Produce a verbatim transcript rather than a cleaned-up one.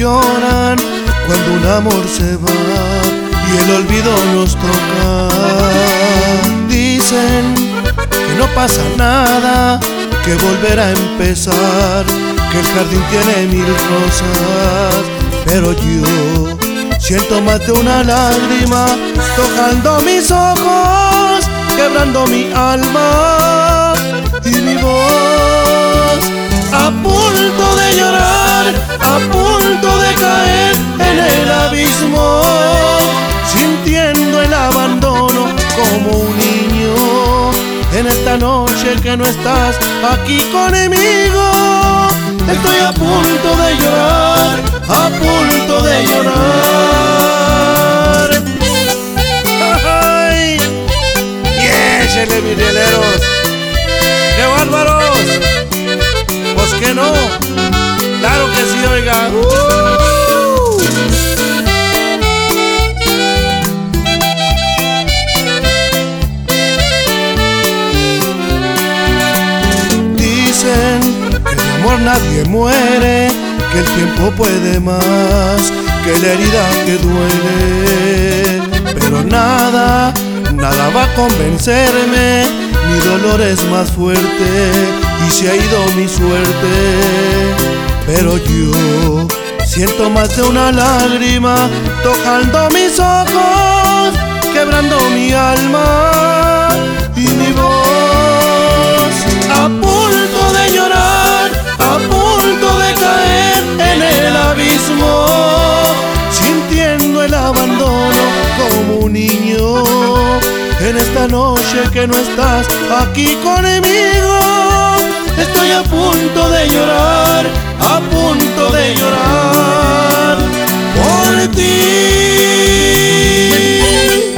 lloran cuando un amor se va y el olvido nos toca. Dicen que no pasa nada, que volverá a empezar, que el jardín tiene mil rosas, pero yo siento más de una lágrima tocando mis ojos, quebrando mi alma y mi voz. A punto de llorar, a punto de caer en el abismo, sintiendo el abandono como un niño. En esta noche que no estás aquí conmigo, estoy a punto de llorar, a punto de llorar. ¡Ay! ¡Y échale, mis rieleros! ¡Qué bárbaros! Pues que no, claro que sí, oiga. ¡Uh! Dicen que de amor nadie muere, que el tiempo puede más que la herida que duele, pero nada, nada va a convencerme, mi dolor es más fuerte y se ha ido mi suerte. Pero yo siento más de una lágrima tocando mis ojos, quebrando mi alma y mi voz. A punto de llorar, a punto de caer en el abismo, sintiendo el abandono como un niño. En esta noche que no estás aquí conmigo, estoy a punto de llorar, a punto de llorar por ti.